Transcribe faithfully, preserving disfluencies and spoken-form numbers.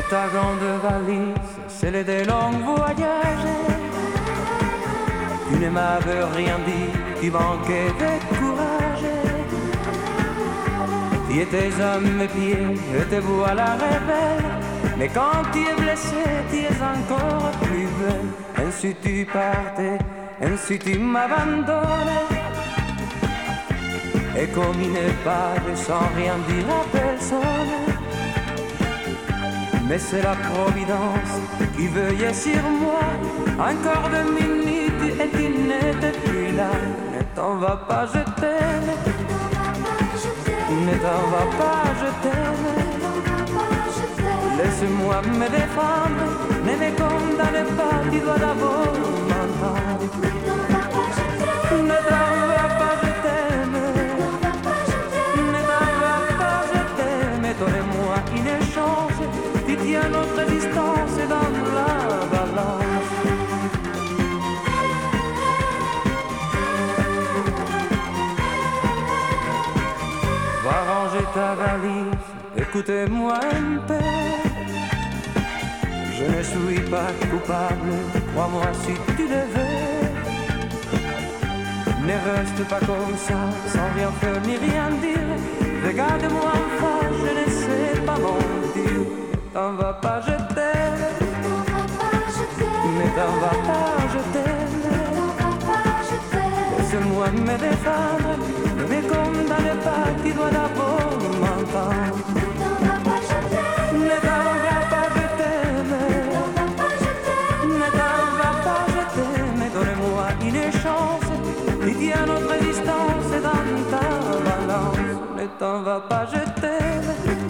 ta grande valise, celle des longs voyages. Tu ne m'avais rien dit, tu manquais de courage. Tu étais à mes pieds, je te vois la rebelle. Mais quand tu es blessé, tu es encore plus belle. Ainsi tu partais, ainsi tu m'abandonnais. Et comme une épave sans rien dire à personne. Mais c'est la providence qui veillait sur moi. Encore deux minutes et tu n'étais plus là. Ne t'en va pas, je t'aime. Ne t'en va pas, je t'aime. Laisse-moi me défendre. Ne me condamne pas, tu dois d'abord m'entendre. Ne t'en va pas, je t'aime. Ne t'en va pas, je t'aime. Donne-moi une chance. Tu tiens notre distance dans la balance. Va ranger ta valise, écoutez-moi un peu. Je ne suis pas coupable, crois-moi si tu le veux. Ne reste pas comme ça, sans rien faire ni rien dire. Regarde-moi en face, je ne sais pas mentir. Ne t'en va pas, je t'aime. Ne t'en va pas, je t'aime. Laisse-moi me défendre. Ne me condamne pas, tu dois d'abord m'entendre. Ne t'en va pas, je t'aime. Ne t'en va pas, je t'aime. Donne-moi une chance. Tu tiens notre distance dans ta balance. Ne t'en va pas, je t'aime.